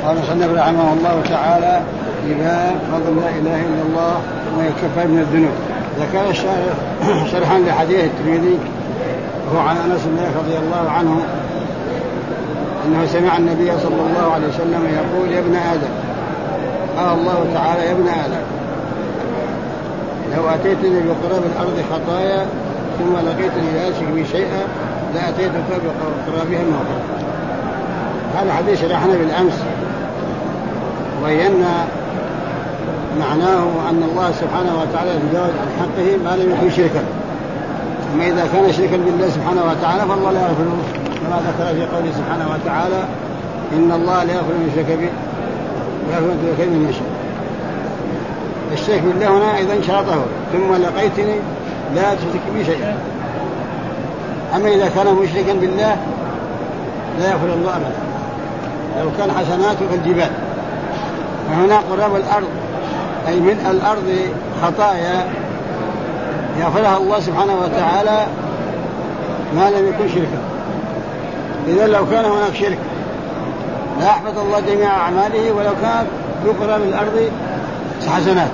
قال صنف رحمه الله تعالى بباب فضل لا إله إلا الله ويكفى من الذنوب. ذكر الشارح شرحا لحديث الترمذي وهو عن أنس بن مالك رضي الله عنه أنه سمع النبي صلى الله عليه وسلم يقول يا ابن آدم، قال الله تعالى يا ابن آدم لو أتيتني بقراب الأرض خطايا ثم لقيتني لا أشرك بي شيئا لأتيتك بقرابها مغفرة. هذا حديث شرحنا بالأمس وبينا معناه أن الله سبحانه وتعالى يتجاوز عن حقه ما لم يكن شركا، أما إذا كان شركا بالله سبحانه وتعالى فالله لا يغفره، كما ذكر في قوله سبحانه وتعالى إن الله لا يغفر من يشرك به ويغفر من يشرك من يشاء. الشرك بالله هنا أيضا شرطه ثم لقيتني لا تشرك بي شيئا. أما إذا كان مشركا بالله لا يغفر الله أبدا لو كان حسناته كالجبال. وهنا قراب الأرض أي من الأرض خطايا يغفرها الله سبحانه وتعالى ما لم يكن شركا. إذا لو كان هناك شرك لا يحبط الله جميع أعماله ولو كانت بقراب الأرض حسنات،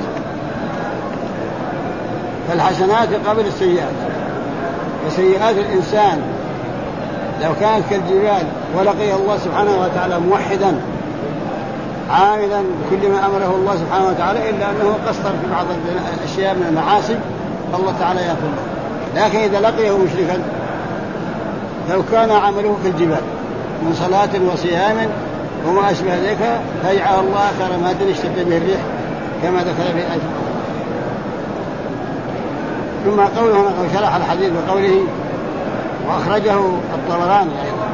فالحسنات قبل السيئات، وسيئات الإنسان لو كانت كالجبال ولقي الله سبحانه وتعالى موحدا عاملا بكل ما أمره الله سبحانه وتعالى إلا أنه قصر في بعض الأشياء من المعاصي فالله تعالى يغفر له. لكن إذا لقيه مشركا لو كان عمله كالجبال من صلاة وصيام وما أشبه ذلك فيجعل الله كرمات اشتد به الريح كما ذكر في الآية. ثم قوله هنا شرح الحديث بقوله وأخرجه الطبراني أيضا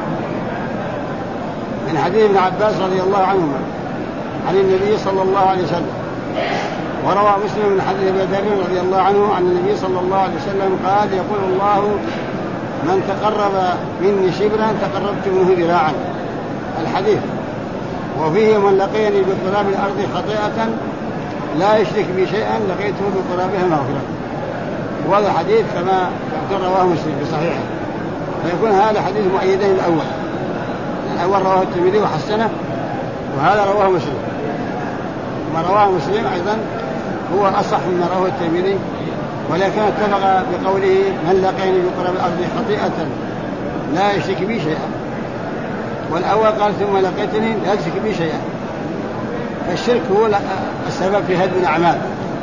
من حديث ابن عباس رضي الله عنهما عن النبي صلى الله عليه وسلم، وروى مسلم من حديث أبي ذر رضي الله عنه عن النبي صلى الله عليه وسلم قال يقول الله من تقرب مني شبرا تقربت منه ذراعا. الحديث وفيه من لقيني بقراب الأرض خطيئة لا يشرك بي شيئا لقيته بقرابها مغفرة. وهذا الحديث كما رواه مسلم بصحيحه، فيكون هذا حديث مؤيدين الأول رواه الترمذي وحسنه وهذا رواه مسلم. ما رواه مسلم أيضا هو أصح مما رواه الترمذي، ولكن اتفق بقوله من لقيني بقراب الأرض خطيئة لا يشرك بي شيئا، والأول قال ثم لقيتني لا يشرك بي شيئا. فالشرك هو السبب في هدم الأعمال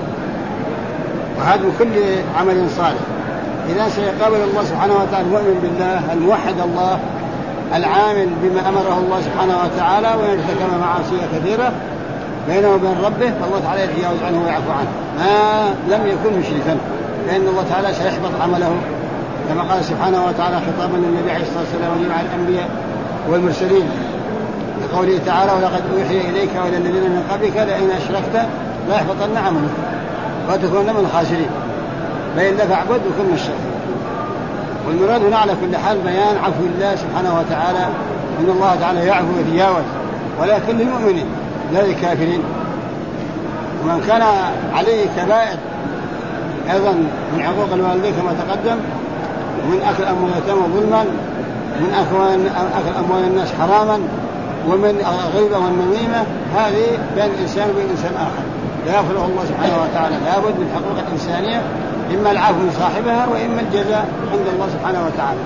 وهدم كل عمل صالح. إذا سيقابل الله سبحانه وتعالى المؤمن بالله الموحد الله العامل بما أمره الله سبحانه وتعالى ويرتكب معاصي كثيرة بينه وبين ربه فالله تعالى يتجاوز عنه ويعفو عنه ما لم يكن مشركا، لأن الله تعالى سيحبط عمله كما قال سبحانه وتعالى خطابا للنبي عليه الصلاة والسلام وجميع الأنبياء والمرسلين بقوله تعالى ولقد أوحي إليك وإلى الذين من قبلك لئن أشركت لا يحبطن عملك وتكون من الخاسرين فإن فاعبد وكن من الشاكرين. والمراد هنا على كل حال بيان عفو الله سبحانه وتعالى إن الله تعالى يعفو ويتجاوز ولكن للمؤمنين لا للكافرين. ومن كان عليه كبائر أيضا من عقوق الوالدين كما تقدم ومن أكل أموال اليتامى ظلما من أكل أموال الناس حراما ومن الغيبة والنميمة هذه بين الإنسان وبين إنسان آخر لا يغفره الله سبحانه وتعالى. لابد من حقوق الإنسانية إما العفو من صاحبها وإما الجزاء عند الله سبحانه وتعالى.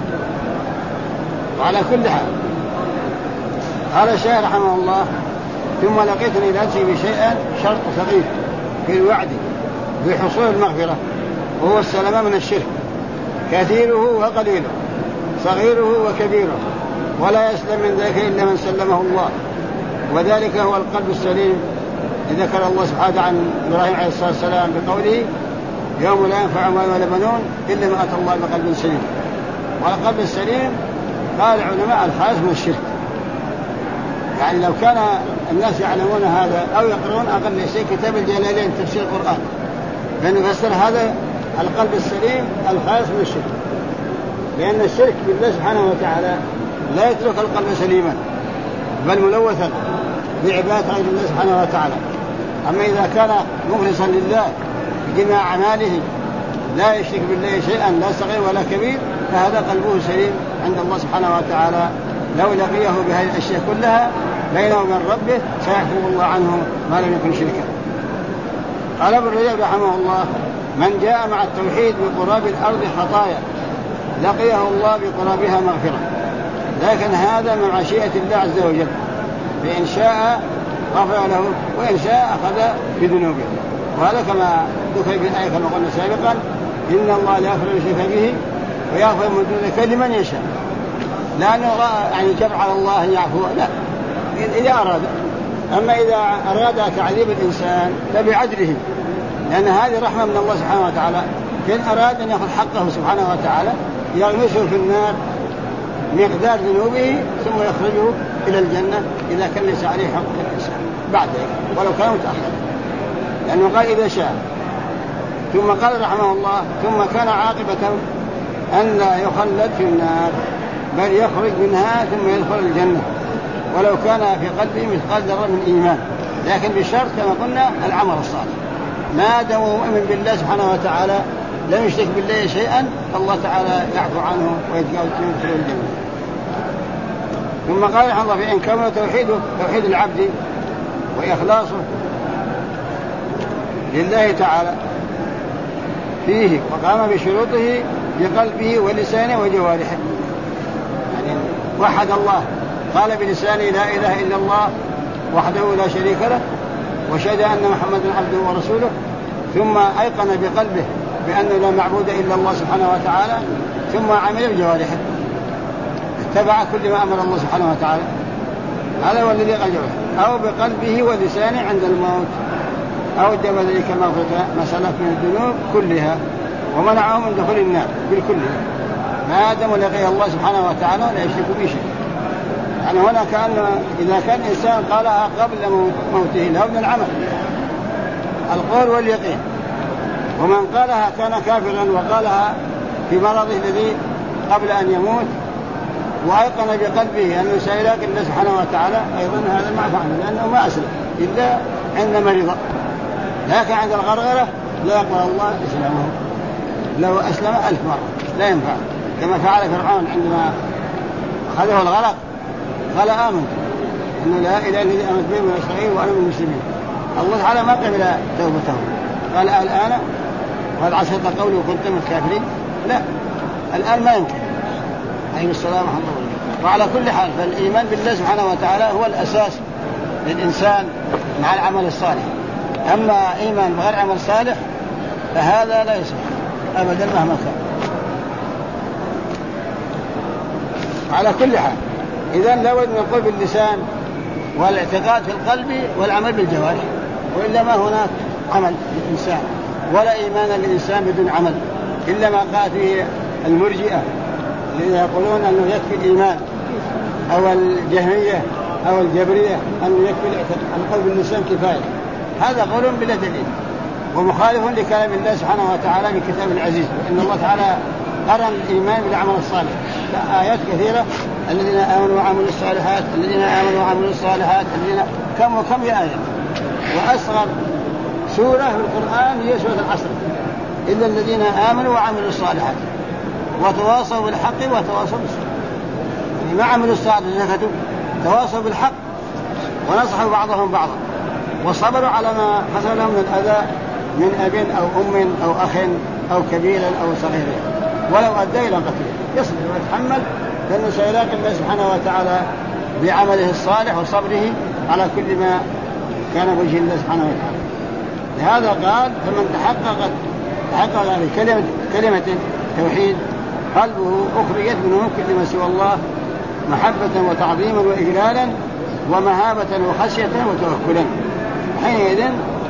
وعلى كل حال قال الشيخ رحمه الله ثم لقيتني لا تشرك بي شيئا شرط ثقيل في الوعد بحصول المغفرة وهو السلامة من الشرك كثيره وقليله صغيره وكبيره ولا يسلم من ذلك إلا من سلمه الله وذلك هو القلب السليم. ذكر الله سبحانه عن إبراهيم عليه الصلاة والسلام بقوله يوم لا ينفع مال ولا بنون إلا ما أتى الله بقلب سليم. والقلب السليم قال العلماء الخالص من الشرك. يعني لو كان الناس يعلمون هذا أو يقرؤون أقل شيء كتاب الجلالين تفسير القرآن لأنه فسر هذا القلب السليم الخالص من الشرك، لأن الشرك بالله سبحانه وتعالى لا يترك القلب سليما بل ملوثا بعبادة غير الله سبحانه وتعالى. أما إذا كان مخلصا لله بجميع أعماله لا يشرك بالله شيئا لا صغير ولا كبير فهذا قلبه سليم عند الله سبحانه وتعالى. لو لقيه بهذه الأشياء كلها بينه وبين ربه سيحفظ الله عنه ما لم يكن شركا. قال ابن رجب رحمه الله: من جاء مع التوحيد بقراب الأرض خطايا لقيه الله بقرابها مغفرة، لكن هذا من مشيئة الله عز وجل، فإن شاء غفر له وإن شاء أخذ بذنوبه. وهذا كما ذكر في الآية كما قلنا سابقا: إن الله لا يغفر لشرك به ويغفر من دون ذلك لمن يشاء، لأنه يعني جبر على الله أن يعفو، لا، إذا أراد. أما إذا أراد تعذيب الإنسان فبعدله، لأن هذه رحمة من الله سبحانه وتعالى. فإن أراد أن يأخذ حقه سبحانه وتعالى يغمسه في النار مقدار ذنوبه ثم يخرجه إلى الجنة إذا كان ليس عليه حق الإنسان بعد ذلك ولو كان متأخر، لأنه قال إذا شاء. ثم قال رحمه الله: ثم كان عاقبته أن لا يخلد في النار بل يخرج منها ثم يدخل الجنة ولو كان في قلبه مثقال ذرة من إيمان، لكن بشرط كما قلنا العمل الصالح. ما دام مؤمن بالله سبحانه وتعالى لم يشرك بالله شيئا فالله تعالى يعفو عنه ويتجاوز يدخل الجنة. ثم قال رحمه الله: فإن كان توحيد العبد وإخلاصه لله تعالى فيه وقام بشروطه بقلبه ولسانه وجوارحه، يعني وحد الله، قال بلسانه لا إله إلا الله وحده لا شريك له وشهد أن محمدا عبده ورسوله، ثم أيقن بقلبه بأنه لا معبود إلا الله سبحانه وتعالى، ثم عمل بجوارحه اتبع كل ما أمر الله سبحانه وتعالى. هذا هو الذي أجره. أو بقلبه ولسانه عند الموت أو دم ذلك ما سلف من الذنوب كلها ومنعه من دخول النار بالكلها ما دام لقي الله سبحانه وتعالى لا يشرك به شيء. يعني هنا كأن إذا كان إنسان قالها قبل موته له من العمل القول واليقين، ومن قالها كان كافرا وقالها في مرضه الذي قبل أن يموت وأيقن بقلبه أنه سيلاقي الله سبحانه وتعالى، أيضا هذا ما فعل لأنه ما أسلم إلا عند مرضه، لكن عند الغرغرة لا يقبل الله إسلامه، لو أسلم 1000 مرة لا ينفع، كما فعل فرعون عندما أخذه الغرق قال آمن أنه لا إله إلا الذي آمنت به من إسرائيل وأنا من المسلمين. الله تعالى ما قبل توبته، قال الآن وقد عصيت قولي وكنت من الكافرين، لا، الآن ما يمكن. عليه السلام ورحمة الله. وعلى كل حال فالإيمان بالله سبحانه وتعالى هو الأساس للإنسان مع العمل الصالح، أما إيمان بغير عمل صالح فهذا لا يصح أبدا مهما كان. على كل حال إذن لابد من القول باللسان والاعتقاد في القلب والعمل بالجوارح، وإلا ما هناك عمل للإنسان ولا إيمان للإنسان بدون عمل، إلا ما قال فيه المرجئة الذين يقولون أنه يكفي الإيمان، أو الجهمية أو الجبرية أنه يكفي القول باللسان كفاية. هذا قول بلا دليل ومخالف لكلام الله سبحانه وتعالى في كتاب العزيز، إن الله تعالى قرن الإيمان بالعمل الصالح. آيات كثيرة: الذين آمنوا وعملوا الصالحات، الذين آمنوا وعملوا الصالحات، الذين كم آية. وأصغر سورة في القرآن هي سورة العصر، إلا الذين آمنوا وعملوا الصالحات وتواصوا بالحق وتواصوا بالصبر. يعني ما عملوا الصالحات زكتوا، تواصوا بالحق ونصحوا بعضهم بعضا وصبروا على ما حصل لهم من الأذى من أب أو أم أو أخ أو كبير أو صغير، ولو أدى إلى قتله يصبر ويتحمل، لأنه سيلاقي الله سبحانه وتعالى بعمله الصالح وصبره على كل ما كان وجه الله سبحانه وتعالى. لهذا قال: فمن تحقق بكلمة توحيد قلبه أخرجت منه كل ما سوى الله محبة وتعظيما وإجلالا ومهابة وخشية وتوكلا، حينئذ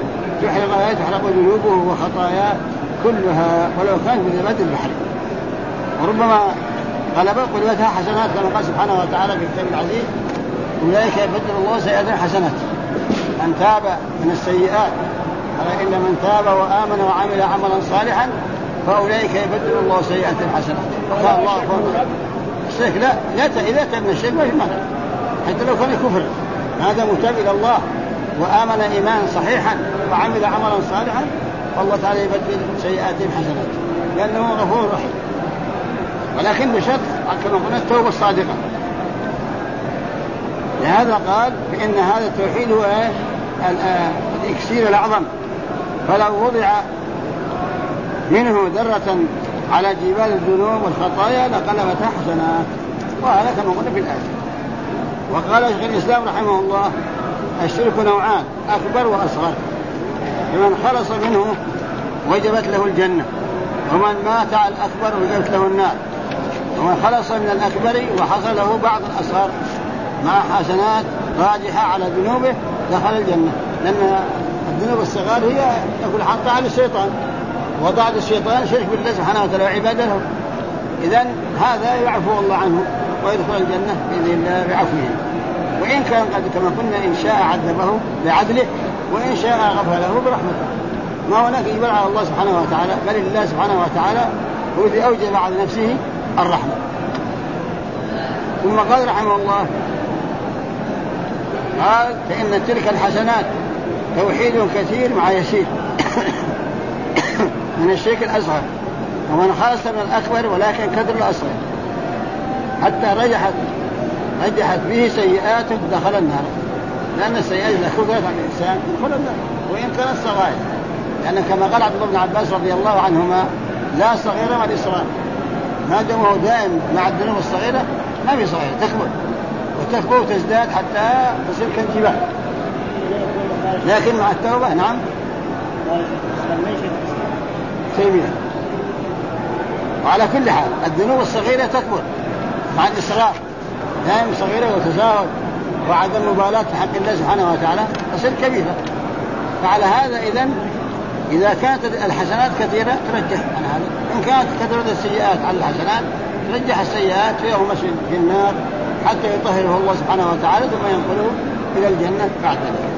تحرق ذنوبه وخطاياه كلها ولو كان في ذبات البحر، وربما قلبتها حسنات كما قال سبحانه وتعالى في كتاب العزيز: أولئك يبدل الله سيئات حسنات. من تاب من السيئات إلا من تاب وآمن وعمل عملا صالحا فأولئك يبدل الله سيئات حسنات. قال الله أكبر. الشرك لا إذا تاب من الشرك ما في مانع، حتى لو كان كفر، هذا متاب إلى الله وآمن إيمانا صحيحا وعمل عملا صالحا فالله تعالى يبدل سيئاتهم حسنات، لأنه غفور رحيم، ولكن بشرط كما قلنا التوبة الصادقة. لهذا قال بأن هذا التوحيد هو الإكسير الأعظم، فلو وضع منه ذرة على جبال الذنوب والخطايا لقلبتها حسنات، وهذا كما قلنا في الآية. وقال شيخ الإسلام رحمه الله: الشرك نوعان، أكبر وأصغر، فمن خلص منه وجبت له الجنة، ومن مات على الأكبر وجبت له النار، ومن خلص من الأكبر وحصل له بعض الأصغر مع حسنات راجحة على ذنوبه دخل الجنة، لأن الذنوب الصغار هي تكون حتى على الشيطان، وضعت الشيطان شرك بالله سبحانه وتعالى وعباده له. إذن هذا يعفو الله عنه ويدخل الجنة بإذن الله بعفوه، وإن كان قد كما قلنا إن شاء عذبه بعدله، وإن شاء غفر له برحمته. ما هناك إجبار على الله سبحانه وتعالى، بل الله سبحانه وتعالى هو الذي أوجب على نفسه الرحمة. ثم قال رحمه الله: قال: فإن تلك الحسنات توحيد كثير مع يسير من الشرك الأصغر، ومن خلص من الأكبر ولكن كثر الأصغر، حتى رجحت به سيئاته دخل النار، لأن السيئات إذا كثرت على الإنسان يدخل النار وإن كانت صغائر، لأن كما قال عبد الله بن عباس رضي الله عنهما: لا صغيرة مع الإصرار، ما دامه دائم مع الذنوب الصغيرة ما في صغيرة، تكبر وتزداد حتى تصير كالجبال، لكن مع التوبة نعم تيمية. وعلى كل حال الذنوب الصغيرة تكبر مع الإصرار، دائم صغيرة وتزاود وعدم مبالاة حق الله سبحانه وتعالى تصير كبيرة. فعلى هذا إذا كانت الحسنات كثيرة ترجح عن هذا، إن كانت كثرة السيئات على الحسنات ترجح السيئات فيه مشي في النار حتى يطهره الله سبحانه وتعالى ثم ينقله إلى الجنة بعد ذلك.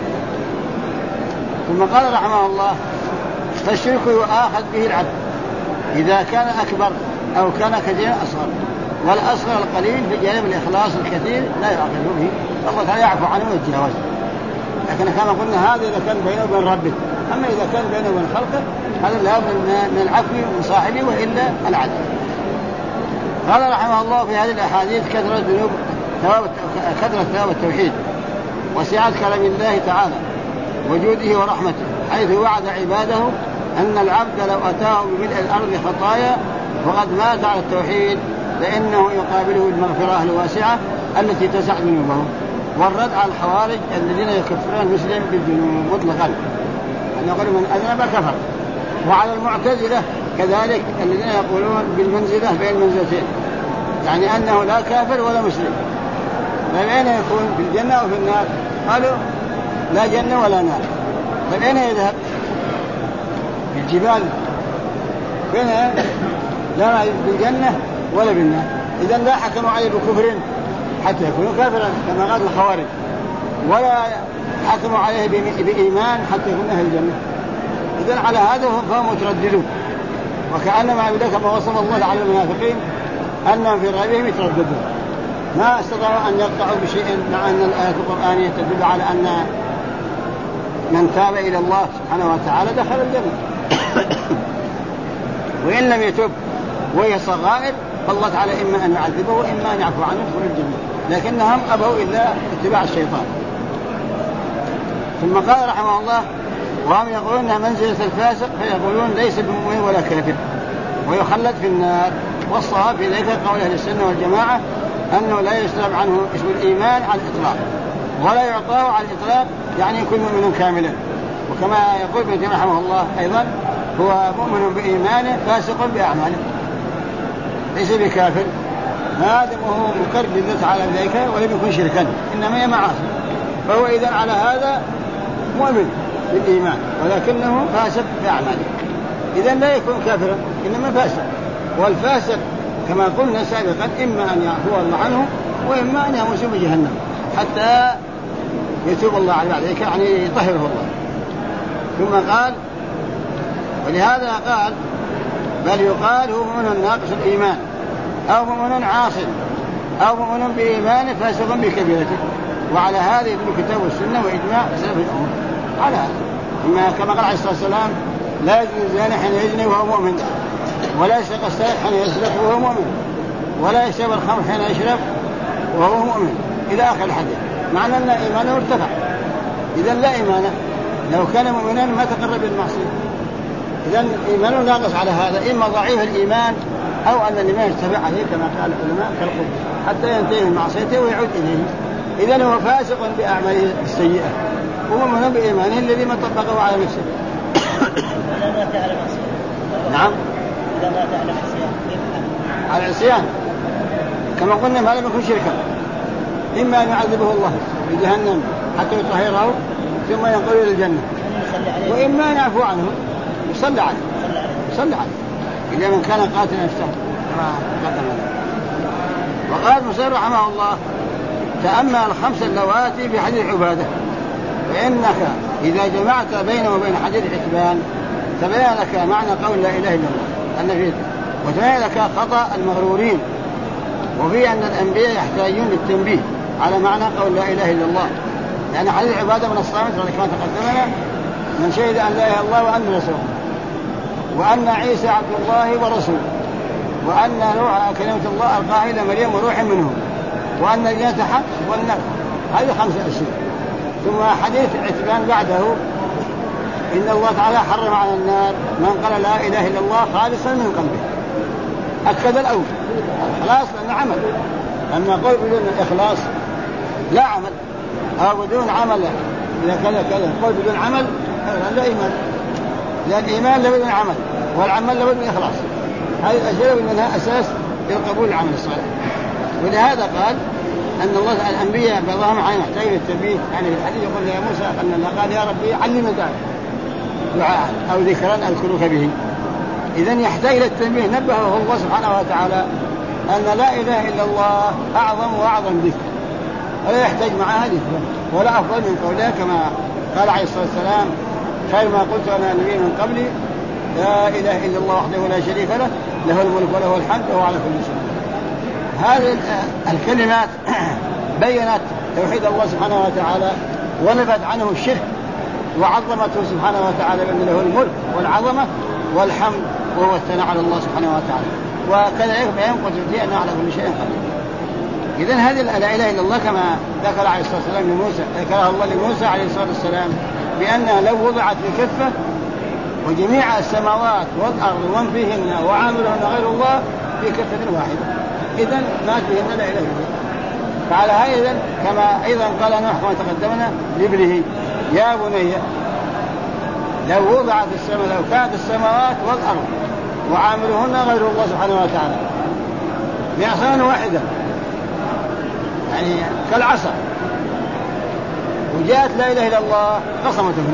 ثم قال رحمه الله: فالشرك يؤاخذ به العبد إذا كان أكبر أو كان كثيرا أصغر، والأصغر القليل في جانب الإخلاص الكثير لا يؤاخذ به، الله تعالى يعفو عنه ويتجاوزه. لكن كما قلنا هذا إذا كان بينه وبين ربه، أما إذا كان بينه وبين خلقه هذا لا بد من العفو من صاحبه وإلا العدل. قال رحمه الله: في هذه الأحاديث كثرة ثواب التوحيد وسعة كلام الله تعالى وجوده ورحمته، حيث وعد عباده أن العبد لو أتاه بملء الأرض خطايا وقد مات على التوحيد فإنه يقابله المغفرة الواسعة التي تسع ذنوبه، والرد على الخوارج الذين يكفرون المسلم بالذنوب مطلقا، أن يقول من أذنب كفر، وعلى المعتزلة كذلك الذين يقولون بالمنزلة بين المنزلتين، يعني أنه لا كافر ولا مسلم، فأين يكون في الجنة أو في النار؟ قالوا لا جنة ولا نار، فأين يذهب؟ في الجبال، فين لا بالجنة ولا بالنار، إذن لا حكموا عليه بكفر حتى يكونوا كافرا كما قال الخوارج، ولا حكموا عليه بإيمان حتى يكون أهل الجنة. إذن على هذا فهم مترددون، وكأنما يقول كما وصف الله على المنافقين أنهم في ريبهم يترددون، ما استطاعوا أن يقطعوا بشيء، مع أن الآية القرآنية تدل على أن من تاب إلى الله سبحانه وتعالى دخل الجنة وإن لم يتب وهي صغائر فالله تعالى إما أن يعذبه وإما أن يعفو عنه يدخل الجنة، لكنهم أبوا إلا اتباع الشيطان. ثم قال رحمه الله: وهم يقولون منزلة الفاسق، فيقولون ليس بمؤمن ولا كافر ويخلد في النار. والصواب في ذلك قول أهل السنة والجماعة أنه لا يسلب عنه اسم الإيمان على الإطلاق ولا يعطاه على الإطلاق، يعني يكون مؤمن كاملا. وكما يقول ابن تيمية رحمه الله أيضا: هو مؤمن بإيمانه فاسق بأعماله، ليس بكافر، هذا وهو مقر لله تعالى ذلك ولم يكن شركا إنما هي معاصي، فهو إذن على هذا مؤمن بالإيمان ولكنه فاسق بأعماله، إذن لا يكون كافرا إنما فاسق. والفاسق كما قلنا سابقا إما أن يعفو الله عنه وإما أن يموت بجهنم حتى يتوب الله عليه بعد ذلك، يعني يطهره الله. ثم قال: ولهذا قال: بل يقال هو مؤمن ناقص الإيمان أو مؤمن عاصٍ أو مؤمن بإيمانه فاسق بكبيرته. وعلى هذا يدل الكتاب والسنة وإجماع سلف الأمة على هذا. إما كما قال عليه الصلاة والسلام: لا يزني الزاني حين يزني وهو مؤمن، ولا يسرق السارق حين يسرق وهو مؤمن، ولا يشرب الخمر حين يشرب وهو مؤمن، إلى آخر الحديث. معنى أن إيمانه ارتفع. إذن لا إيمانه، لو كان مؤمنا ما تقرب بالمعصية. إذن إيمانه ناقص على هذا، إما ضعيف الإيمان أو أن الإيمان ارتفع عليه كما قال العلماء كالقبة حتى ينتهي من معصيته ويعود إليه. إذن هو فاسق بأعماله السيئة ومؤمن بإيمانه الذي ما طبقه على نفسه. نعم على العصيان كما قلنا ما لم يكن شركا، إما أن يعذبه الله بجهنم حتى يطهره ثم ينقل إلى الجنة، وإما أن يعفو عنه يصلى عنه إذا من كان قاتلا يفتح كما قدم لنا. وقال مسير رحمه الله: تأمل الخمس اللواتي في حديث عبادة، فإنك إذا جمعت بينه وبين حديث عتبان تبين لك معنى قول لا إله إلا الله وتبين لك خطأ المغرورين، وفي أن الأنبياء يحتاجون للتنبيه على معنى قول لا إله إلا الله، لأن حديث عبادة من الصامت كما تقدمنا: من شهد أن لا إله إلا الله وأن رسوله، وأن عيسى عبد الله ورسوله، وأن نوح كلمة الله ألقاها إلى مريم وروح منه، وأن الجنة حق والنار. هذه 5 أشياء. ثم حديث عتبان بعده: إن الله تعالى حرم على النار من قال لا إله إلا الله خالصا من قلبه. أكد الأول خلاص لأنه عمل، أما قول بدون إخلاص لا عمل، أو بدون عمل إذا كذا قول بدون عمل لا إيمان، لأن الإيمان لابد من عمل والعمل لابد من إخلاص. هذه الأشياء منها أساس لقبول العمل الصالح. ولهذا قال أن الله الأنبياء بعضهم يحتاج للتنبيه، يعني في الحديث يقول يا موسى أن الله قال يا ربي علمني ذلك دعاء أو ذكرا أذكرك به. إذن يحتاج إلى التنبيه، نبهه الله سبحانه وتعالى أن لا إله إلا الله أعظم وأعظم ذكر، ولا يحتاج معها ذكر ولا أفضل من قوله كما قال عليه الصلاة والسلام: خير ما قلت أنا النبي من قبلي لا إله إلا الله وحده لا شريك له له الملك وله الحمد وهو على كل شيء. هذه الكلمات بيّنت توحيد الله سبحانه وتعالى ونفت عنه الشرك، وعظمته سبحانه وتعالى بأن له الملك والعظمة والحمد وهو الثناء على الله سبحانه وتعالى، وكذلك بيان قدرته أنه على كل شيء قدير. إذن هذه لا إله إلا الله كما ذكر عليه الصلاة والسلام لموسى، ذكرها الله لموسى عليه الصلاة والسلام بأنها لو وضعت في كفة وجميع السماوات والأرض ومن فيهن وعاملهن غير الله في كفة واحدة إذن مات بهن لا إله إلا الله. فعلى هذا كما أيضا قال نوح كما تقدمنا لابنه: يا بني لو وضعت السماء لو كانت السماوات والأرض وعاملهن غير الله سبحانه وتعالى بعصا واحدة يعني كالعصا وجاءت لا إله إلا الله قصمته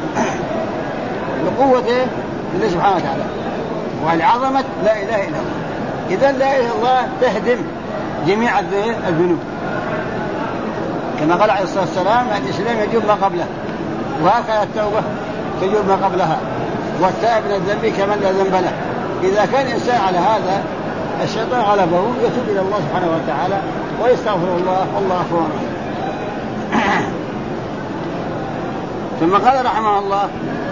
لقوته لله سبحانه وتعالى ولعظمة لا إله إلا الله. إذن لا إله إلا الله تهدم جميع الذنوب كما قال عليه الصلاة والسلام: الإسلام يجوب ما قبله، وهكذا التوبة تجوب ما قبلها، والتائب من الذنب كمن لا ذنب له. إذا كان الإنسان على هذا الشيطان غلبه يتوب إلى الله سبحانه وتعالى ويستغفر الله والله غفور رحيم. ثم قال رحمه الله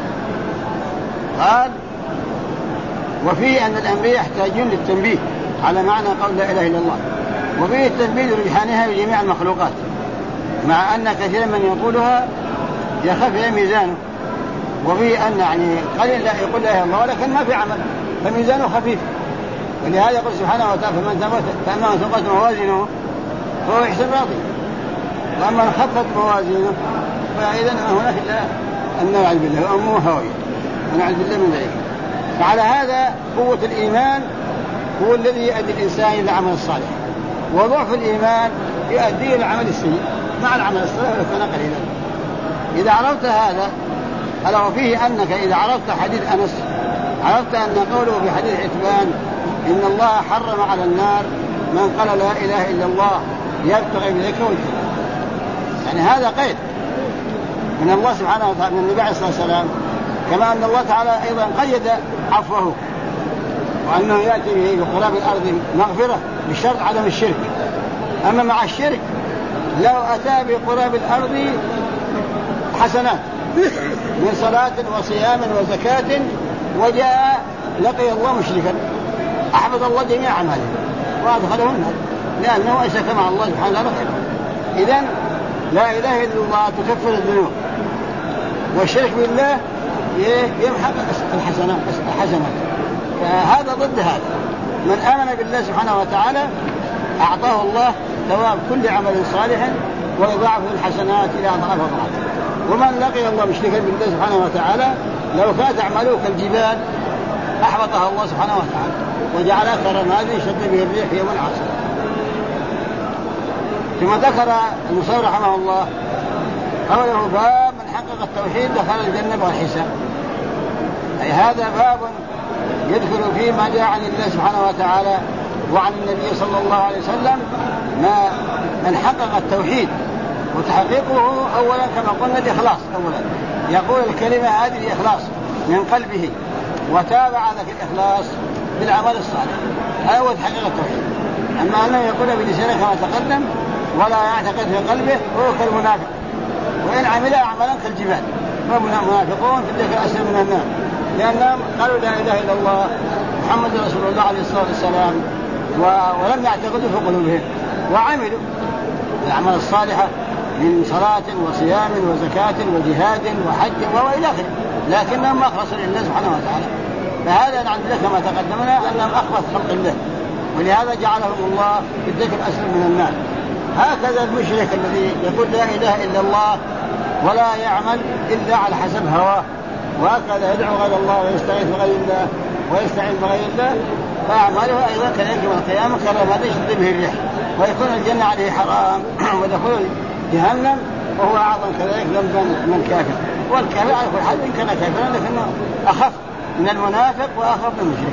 قال: وفيه أن الأنبياء يحتاجون للتنبيه على معنى قول لا إله إلا الله، وفيه التنبيه لرجحانها بجميع المخلوقات، مع أن كثيرا من يقولها يخف ميزانه، وفيه أن يعني قليل لا يقول لا إله إلا الله ولكن ما في عمل فميزانه خفيف. ولهذا يقول سبحانه وتعالى: فأما من ثقلت موازينه فهو يحسن راضي، وأما من خفت موازينه فإذن هناك لا أن نعوذ بالله وأمه هاوية ونعوذ بالله من ذلك. فعلى هذا قوة الإيمان هو الذي يؤدي الإنسان إلى العمل الصالح، وضعف الإيمان يؤدي إلى العمل السيء مع العمل الصالح ولو كان قليلا. إذا عرفت هذا ألا فيه أنك إذا عرفت حديث أنس عرفت أن قوله في حديث عتبان: إن الله حرم على النار من قال لا إله إلا الله يبتغي بذلك وجهه، يعني هذا قيد من الله سبحانه وتعالى من النبي عليه الصلاة والسلام، كما أن الله تعالى أيضا قيد عفوه وأنه يأتي به بقراب الأرض مغفرة بشرط عدم الشرك. أما مع الشرك لو أتى بقراب الأرض حسنات من صلاة وصيام وزكاة وجاء لقي الله مشركا أحبط الله جميع أعماله وأدخله النار لأنه أشرك مع الله سبحانه وتعالى. إذن لا إله إلا الله تكفر الذنوب، والشرك بالله يمحق الحسنات. فهذا ضد هذا. من آمن بالله سبحانه وتعالى أعطاه الله ثواب كل عمل صالح ويضاعف الحسنات إلى أضعاف. ومن لقي الله مشركا بالله سبحانه وتعالى لو كانت أعماله كالجبال أحبطها الله سبحانه وتعالى وجعلها كرماد شد به الريح يوم عاصف. ثم ذكر المصنف رحمه الله قوله باب من حقق التوحيد دخل الجنة بغير حساب. أي هذا باب يدخل فيه ما جاء عن الله سبحانه وتعالى وعن النبي صلى الله عليه وسلم من حقق التوحيد. وتحقيقه أولا كما قلنا الإخلاص، أولا يقول الكلمة هذه الإخلاص من قلبه وتابع ذلك الإخلاص بالعمل الصالح، هذا هو تحقيق التوحيد. أما أنه يقول بلسانه كما تقدم ولا يعتقد في قلبه هو كالمنافق، وإن عمل أعمالا كالجبال فمنافقون في الدرك الأسفل من النار، لأنهم قالوا لا إله إلا الله محمد رسول الله عليه الصلاة والسلام ولم يعتقدوا في قلوبهم وعملوا الأعمال الصالحة من صلاة وصيام وزكاة وجهاد وحج وإلى آخره، لكنهم أخلصوا لله سبحانه وتعالى. فهذا نعلم له كما تقدمنا أنهم أخلص خلق الله، ولهذا جعلهم الله في الدرك الأسفل من النار. هكذا المشرك الذي يقول لا إله إلا الله ولا يعمل إلا على حسب هواه، وهكذا يدعو غير الله ويستغيث بغير الله ويستعين بغير الله، فأعماله أيضا كذلك يوم القيامة كرماد يشد به الريح، ويكون الجنة عليه حرام ودخول جهنم وهو أعظم كذلك ذنبا من الكافر. والكافر على كل حال إن كان كافرا لكنه أخف من المنافق وأخف من المشرك.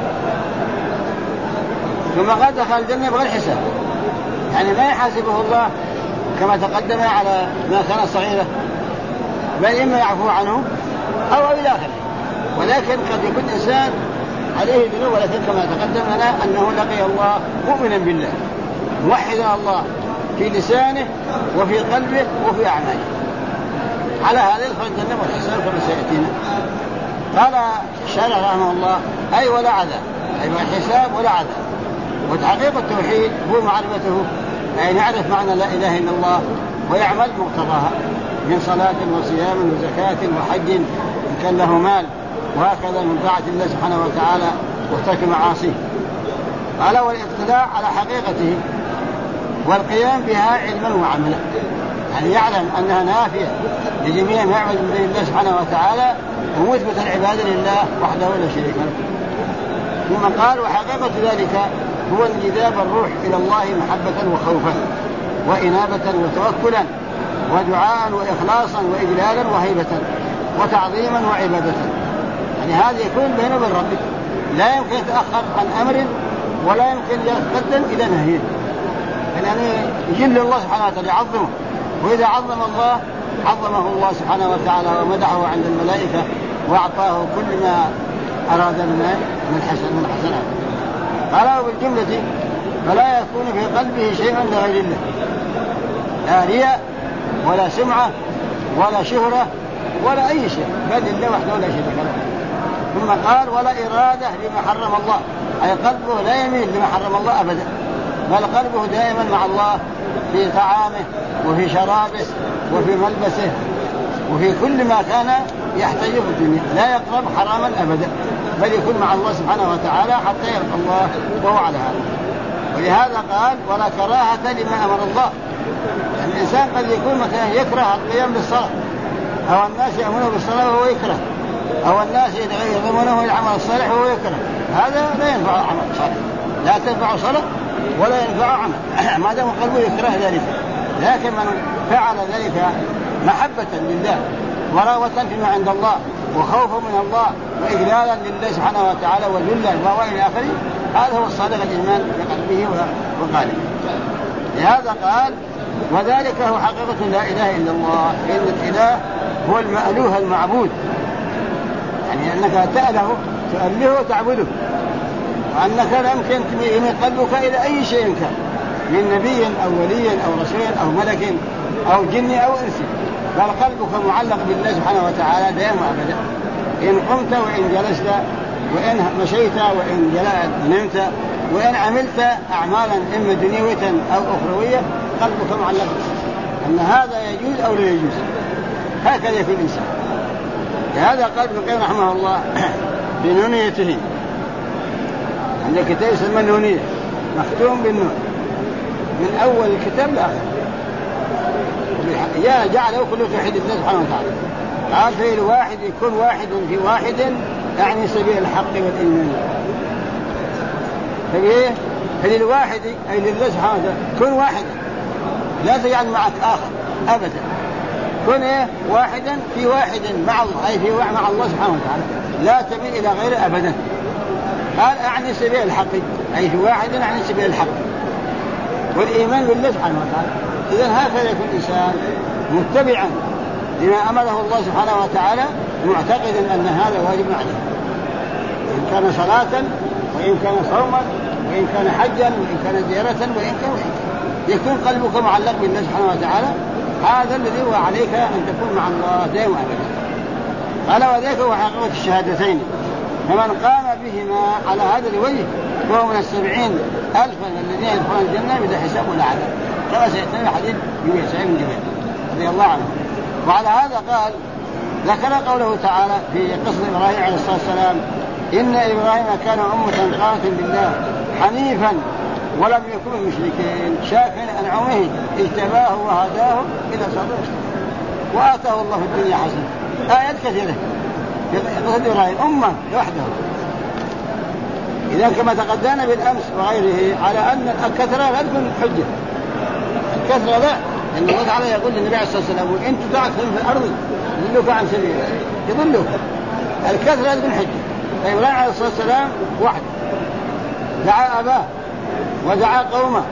ثم قال دخل الجنة بغير حساب، يعني ما يحاسبه الله كما تقدم على ما كان صغيرة، بل إما يعفو عنه أو إلى آخره. ولكن قد يكون إنسان عليه ذنوب، ولكن كما تقدم لنا أنه لقي الله مؤمنا بالله موحدا الله في لسانه وفي قلبه وفي أعماله، على هذا يدخل الجنة والحساب كما سيأتينا. قال الشارع رحمه الله أي ولا عذاب، أي الحساب ولا عذاب. وتحقيق التوحيد هو معرفته، أي نعرف معنى لا إله إلا الله ويعمل مقتضاها من صلاة وصيام وزكاة وحج إن كان له مال، وهكذا من طاعة الله سبحانه وتعالى وترك معاصيه. قال والاطلاع على حقيقته والقيام بها علما وعملا، يعني يعلم أنها نافية لجميع ما يعبد من الله سبحانه وتعالى ومثبت العبادة لله وحده لا شريك له. ثم قال وحقيقة ذلك هو انجذاب الروح إلى الله محبة وخوفا وإنابة وتوكلا ودعاء وإخلاصا وإجلالا وهيبة وتعظيما وعبادة. يعني هذا يكون بينه وبين ربه، لا يمكن يتأخر عن أمر ولا يمكن يتقدم إلى نهيه، يعني يجل الله سبحانه وتعالى يعظمه، وإذا عظم الله عظمه الله سبحانه وتعالى ومدحه عند الملائكة وأعطاه كل ما أراد من حسنات. قالوا بالجملة فلا يكون في قلبه شيء لغير الله، لا رياء ولا سمعة ولا شهرة ولا أي شيء، بل لله وحده لا شريك له. ثم قال ولا إرادة لما حرم الله، أي قلبه لا يميل لما حرم الله أبدا، بل قلبه دائما مع الله في طعامه وفي شرابه وفي ملبسه وفي كل ما كان يحتاجه في الدنيا، لا يقرب حراما أبدا، بل يكون مع الله سبحانه وتعالى حتى يلقى الله وهو على هذا. ولهذا قال ولا كراهة لما أمر الله، يعني الإنسان قد يكون مثلا يكره القيام بالصلاة، أو الناس يأمرونه بالصلاة وهو يكره، أو الناس يضمونه العمل الصالح وهو يكره، هذا لا ينفع عمل صالح، لا تنفع صلاة ولا ينفع عمل ما دام قلبه يكره ذلك. لكن من فعل ذلك محبة لله ورغبة فيما عند الله وخوفا من الله وإجلالا لله سبحانه وتعالى وذلا وإلى آخره، هذا هو الصادق الإيمان بقلبه وقالبه. لهذا قال وذلك هو حقيقة لا إله إلا الله، إن الإله هو المألوه المعبود، يعني أنك تأله وتعبده، وأنك لا يمكن تميل قلبك إلى أي شيء كان من نبي أو ولي أو رسول أو ملك أو جن أو إنس، بل قلبك معلق بالله سبحانه وتعالى دائما أبدا. إن قمت وإن جلست وإن مشيت وإن نمت وإن عملت أعمالا إما دنيوية أو أخروية قلبك معلق. أن هذا يجوز أو لا يجوز، هكذا يكون الإنسان. لهذا قال ابن القيم رحمه الله بنونيته، عند كتاب يسمى النونية مختوم بالنون من أول الكتاب لآخر، جعله كله توحيد الله سبحانه وتعالى. قال في الواحد يكون واحد في واحد، يعني سبيل الحق والإيمان. فإيه الواحد أي لله سبحانه وتعالى كن واحدا، لا تجعل معك آخر أبدا، كن إيه واحدا في واحد مع الله، أي في واحد مع الله سبحانه وتعالى، لا تميل إلى غيره أبدا. قال أعني سبيل الحق، أي في واحد أعني سبيل الحق والإيمان بالله سبحانه وتعالى. إذن هكذا يكون الإنسان متبعا لما أمره الله سبحانه وتعالى، معتقدا أن هذا واجب عليه، إن كان صلاة وإن كان صوما وإن كان حجا وإن كان زيارة وإن كان يكون قلبك معلق بالله سبحانه وتعالى. هذا الذي هو عليك أن تكون مع الله دائما أبدا. قال وذلك هو حقيقة الشهادتين، فمن قام بهما على هذا الوجه وهو من 70,000 الذين يدخلون الجنة بلا حساب ولا عذاب، كما سيأتي حديث يوسف سعيد بن جبير رضي الله عنه. وعلى هذا قال ذكر قوله تعالى في قصة إبراهيم عليه الصلاة والسلام: إن إبراهيم كان أمة قانتا لله حنيفا ولم يكن من المشركين شاكرا لأنعمه اجتباه وهداه إلى صراط مستقيم وآتاه الله في الدنيا حسنة. آيات كثيرة في قصة إبراهيم أمة لوحده. إذا كما تقدمنا بالأمس وغيره على أن الكثرة لا تكون حجة، الكثرة لا، لأن الله تعالى يقول للنبي عليه الصلاة والسلام: وإن تطع أكثر في الأرض يضلوك عن سبيل الله، يضلوك. الكثرة لا تكون حجة. فإبراهيم عليه الصلاة والسلام وحده دعا أباه ودعا قومه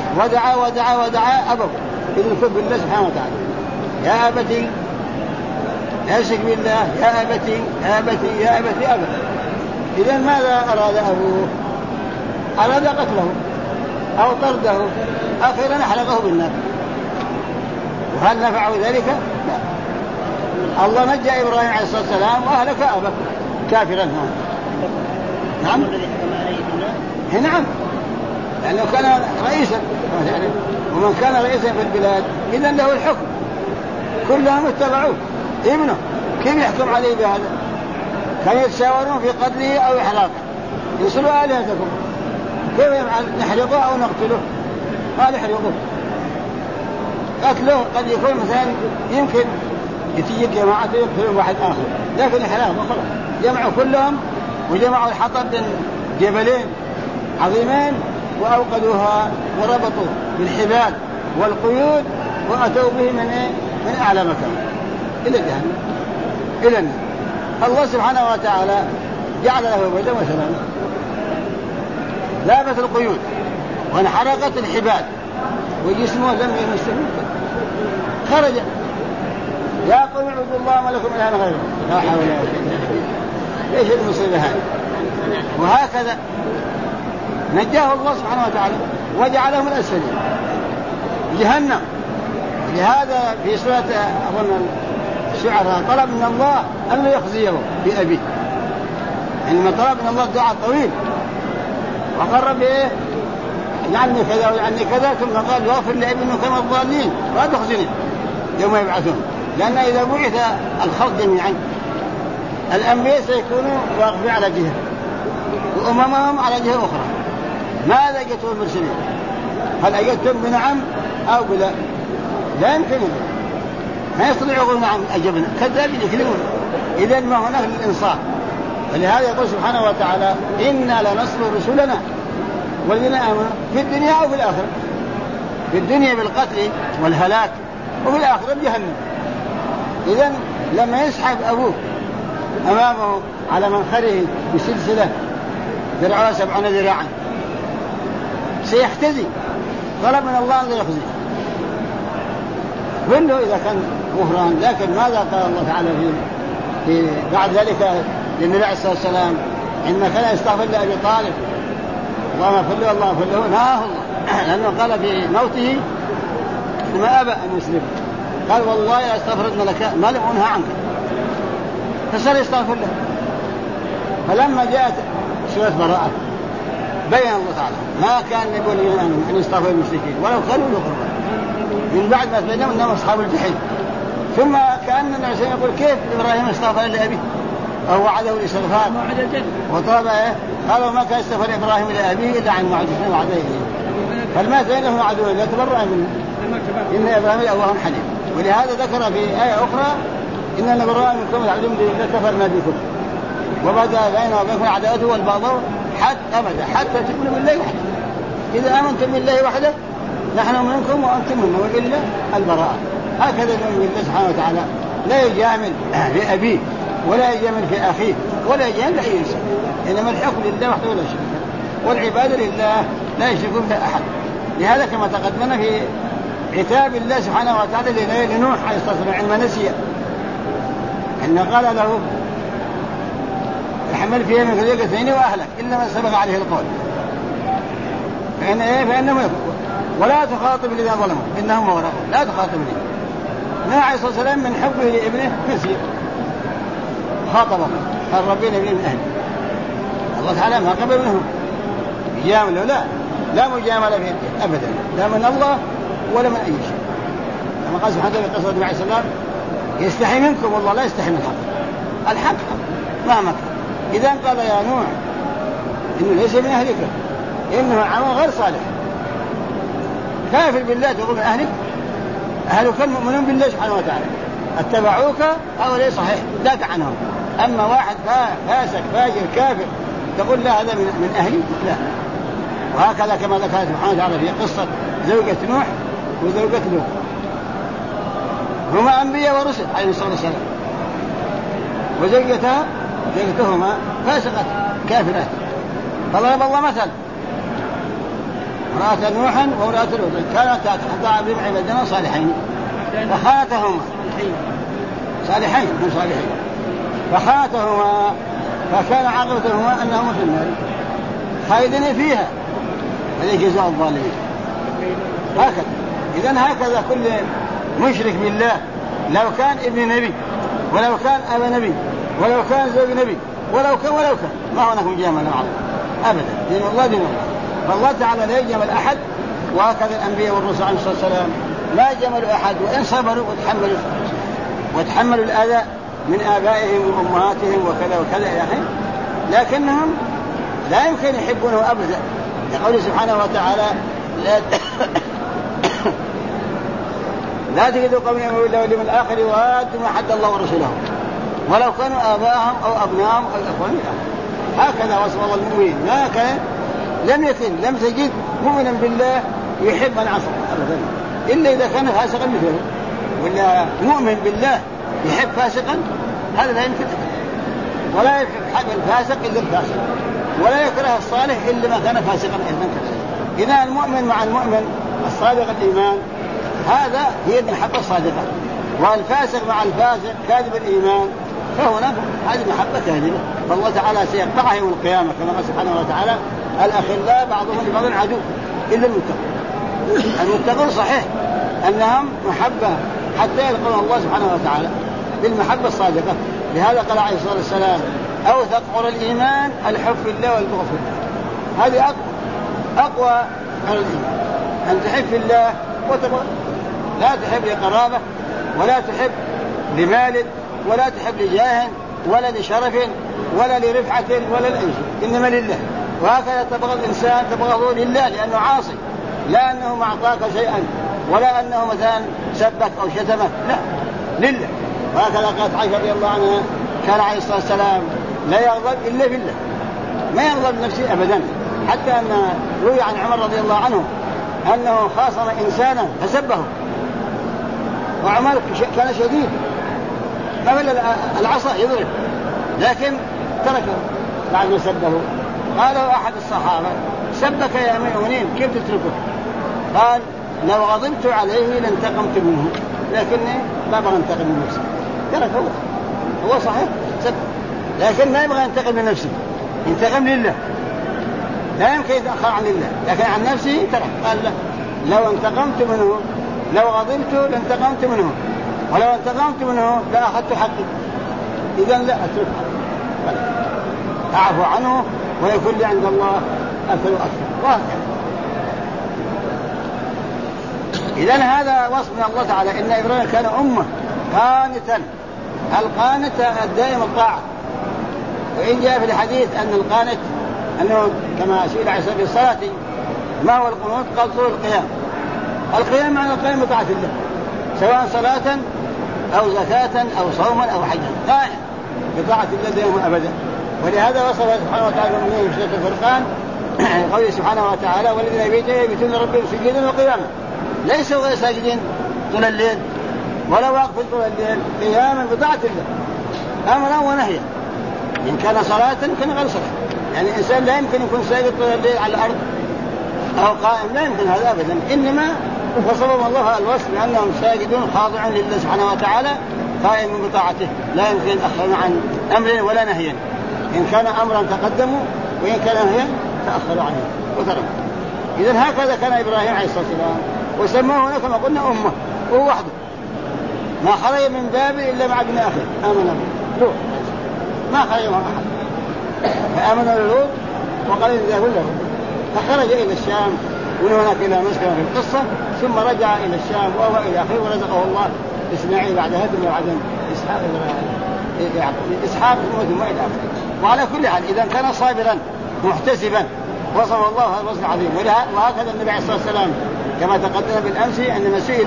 ودعا أبوه بالكفر بالله سبحانه وتعالى: يا أبتي لا تشرك بالله، يا أبتي يا أبتي يا أبتي أبدا. إذن ماذا أراد أبوه؟ أراد قتله أو طرده، أخيرا حرقه بالنار. وهل نفعه ذلك؟ لا. الله نجى إبراهيم عليه الصلاة والسلام وأهلك أباه كافرا. نعم نعم، لأنه كان رئيسا، ومن كان رئيسا في البلاد إذن له الحكم، كلهم اتبعوه. ابنه كيف يحكم عليه بهذا؟ كانوا يتشاورون في قتله أو إحراقه، يصلوا آلهتكم كيف يفعل؟ نحرقه أو نقتله؟ قال احرقوه. قتله قد يكون مثلا يمكن يتيجي جماعة يقتلون واحد آخر، لكن إحراقه خلاص. جمعوا كلهم وجمعوا الحطب بين جبلين عظيمين وأوقدوها وربطوا بالحبال والقيود وأتوا به من أعلى مكان إلى جهنم إلى النار. الله سبحانه وتعالى جعل له بيتا مثلا ذابت القيود وانحرقت الحبال وجسمه لم يمسه، خرج: يا قوم اعبدوا الله ما لكم إله غيره لا حول ولا قوة إلا بالله. ايش المصيبة هذه؟ وهكذا نجاه الله سبحانه وتعالى وجعله من الأسفلين جهنم. لهذا في سورة أظن الشعراء طلب من الله أن لا يخزيه بأبيه، عندما طلب من الله دعاء طويل وقرب به: يعني كذا ويعني كذا، ثم قال: واغفر لأبي إنهم كانوا الضالين ولا تخزني يوم يبعثون. لأن إذا بعث الخلق جميعا الأنبياء سيكونوا واقفين على جهة وأممهم على جهة أخرى. ماذا أجتم المرسلين؟ هل أجتم بنعم أو بلا؟ لا يمكن، ما يستطيع يقول نعم أجبنا، كذابين يكذبون. إذن ما هناك للإنصاف. ولهذا يقول سبحانه وتعالى: إنا لنصر رسلنا والذين آمنوا في الدنيا أو في الآخرة. في الدنيا بالقتل والهلاك، وفي الآخرة بجهنم. إذن لما يسحب أبوه أمامه على منخره بسلسلة ذرعها 70 ذراعا سيحتزي، طلب من الله أن لا يخزيه كله إذا كان غفران. لكن ماذا قال الله تعالى في بعد ذلك للنبي عليه الصلاة والسلام عندما كان يستغفر لأبي طالب: اللهم اغفر له اللهم اغفر له، نهاه الله، لأنه قال في موته ما أبى أن يسلم، قال: والله لا استغفرن لك ما لم أنهى عنك، فصار يستغفر له. فلما جاءت سورة براءة بين الله تعالى: ما كان لبني أن يستغفر المشركين ولو كانوا ذو قربى. من بعد ما تبين لهم أنهم أصحاب الجحيم. ثم كأن الناس يقول كيف إبراهيم استغفر لأبيه أو وعده الاستغفار وطلب قالوا ما كان استغفر إبراهيم لأبيه إلا عن معجزة وعده إليه فالمات بينهم عدو لا تبرأ منه إن إبراهيم أواه حليم. ولهذا ذكر في آية أخرى إن نبرأ منكم العلم لكفرنا بكم وبدأ بيننا وبينكم عداوته والبغضاء حتى تؤمنوا بالله وحده. إذا آمنتم بالله وحده نحن منكم وأنتم منا وإلا البراءة. هكذا نؤمن بالله سبحانه وتعالى لا يجامل في أبيه ولا يجامل في أخيه ولا يجامل أي إنسان، إنما الحكم لله وحده ولا شريك له والعبادة لله لا يشركون به أحد. لهذا كما تقدمنا في عتاب الله سبحانه وتعالى لنوح عليه الصلاة والسلام عندما نسي أن قال له احمل فيها من كل اثنين وأهلك إلا من سبق عليه القول فإنه يكون ولا تخاطب الذين ظلموا إنهم مغرقون. لا تخاطبني. نوح عليه الصلاة والسلام من حبه لابنه نسي خاطبه قال ربنا ابني من أهلي. الله تعالى ما قبل منهم يجامل لا مجاملة فيه أبدا لا من الله ولا من أي شيء. كما قال سبحانه في قصة النبي عليه السلام يستحي منكم والله لا يستحي من الحق مهما كان. إذا قال يا نوح إنه ليس من أهلك إنه عمل غير صالح كافر بالله تقول من أهلك أهلك المؤمنون بالله سبحانه وتعالى اتبعوك أو ليس صحيح دافع عنهم. أما واحد فاسق فاجر كافر تقول لا هذا من أهلي لا. وهكذا كما ذكر سبحانه وتعالى في قصة زوجة نوح وزوجة لوط هما أنبياء ورسل عليه الصلاة والسلام وزوجتهما فاسقة كافرات. فضرب الله مثل امرأة نوحا وامرأة لوط كانت تحت عبد عبادنا صالحين فخانتهما صالحين من صالحين فخانتهما فكان عاقبتهما أنهما في النار خالدين فيها هذا جزاء الظالمين. هكذا إذن هكذا كل مشرك بالله لو كان ابن نبي ولو كان أبا نبي ولو كان زوج نبي ولو كان ما هو نكون جامل معه أبدا. دين الله دين الله. فالله تعالى لا يجمل أحد. وهكذا الأنبياء والرسل عليه الصلاة والسلام لا يجملوا أحد وإن صبروا وتحملوا الأذى من آبائهم وأمهاتهم وكذا وكذا إلى آخره لكنهم لا يمكن يحبونه أبدا. يقول سبحانه وتعالى لا تجدوا قوم يؤمنون بالله واليوم الآخر ويوادون ما حد الله ورسوله ولو كانوا آباءهم أو أبناءهم أو إخوانهم. هكذا وصف الله المؤمنين. ما كان لم تجد مؤمنا بالله يحب من عصى أبدا إلا إذا كان فاسقا مثله. ولا مؤمن بالله يحب فاسقا هذا لا يمكن. ولا يحب الفاسق إلا الفاسق ولا يكره الصالح إلا ما كان فاسقا أيضا. إذا المؤمن مع المؤمن الصادق الإيمان هذا هي المحبة الصادقة. والفاسق مع الفاسق كاذب الإيمان فهنا هذه محبة كاذبة. فالله تعالى سيقطعها يوم القيامة كما قال سبحانه وتعالى الأخلاء بعضهم لبعض عدو إلا المتقون صحيح أنهم محبة حتى يلقون الله سبحانه وتعالى بالمحبة الصادقة. لهذا قال عليه الصلاة والسلام أوثق عرى الإيمان الحب في الله والبغض في الله. هذه أقوى عرى الإيمان أن تحب في الله وتبغض. لا تحب لقرابة ولا تحب لمال ولا تحب لجاه ولا لشرف ولا لرفعة ولا لأي شيء إنما لله. وهكذا تبغض الإنسان تبغضه لله لأنه عاصي لا أنه ما أعطاك شيئا ولا أنه مثلا سبك أو شتمك لا لله. وهكذا قالت عائشة رضي الله عنها كان عليه الصلاة والسلام لا يغضب إلا بالله ما يغضب نفسه أبدا. حتى أن روي عن عمر رضي الله عنه أنه خاصم إنسانا فسبه وعمر كان شديد ما بل العصا يضرب لكن تركه بعد ما سبه. قال أحد الصحابة سبك يا أمير المؤمنين كيف تتركه؟ قال لو غضبت عليه لانتقمت منه لكني ما أبغى أنتقم من نفسي. تركه هو صحيح سب لكن ما يبغى ينتقم من نفسه ينتقم لله لا يمكن يتأخر عن الله لكن عن نفسه ترك. قال له لو انتقمت منه لو غضبت لانتقمت منه ولو انتقمت منه لأخذت حقي إذن لا أتركه أعفو عنه ويكون لي عند الله أكثر وأكثر. وهكذا إذن هذا وصف من الله تعالى إن إبراهيم كان أمة قانتا. القانت الدائم الطاعة. وإن جاء في الحديث أن القانت أنه كما سئل عن سبيل الصلاة ما هو القنوت؟ قال طول القيام. القيام معنى القيام بطاعة الله سواء صلاة أو زكاة أو صوما أو حجا، قائم بطاعة الله دائما أبدا. ولهذا وصف سبحانه وتعالى المؤمنين في سورة الفرقان قوله سبحانه وتعالى والذين يبيتون ربهم سجدا وقياما، ليسوا غير ساجدين طول الليل ولا واقفين طول الليل، قياما بطاعة الله أمرا ونهيا. إن كان صلاة كان غير صلاة، يعني الإنسان لا يمكن يكون ساجد طول الليل على الأرض أو قائم، لا يمكن هذا أبدا. إنما وصفهم الله الوصف لأنهم ساجدون خاضعون لله سبحانه وتعالى قائم بطاعته، لا يمكن يتأخرون عن أمر ولا نهيا. إن كان أمرا تقدموا وإن كان نهيا تأخروا عنه وتركوا. إذن هكذا كان إبراهيم عليه الصلاة والسلام، وسموه هنا كما قلنا أمة، وهو وحده ما خرج من بابه إلا مع ابن أخيه آمن به لوط، ما خرج مع أحد، فآمن لوط وقال إن ذهب له، فخرج إلى الشام ومن هناك إلى مسكن في القصة، ثم رجع إلى الشام وهو إلى أخيه ورزقه الله إسماعيل بعد هدم وعدم إسحاق ثم إلى آخره. وعلى كل حال إذا كان صابرا محتسبا وصف الله هذا الوصف العظيم. وهكذا النبي عليه الصلاة والسلام كما تقدم بالأمس عندما سئل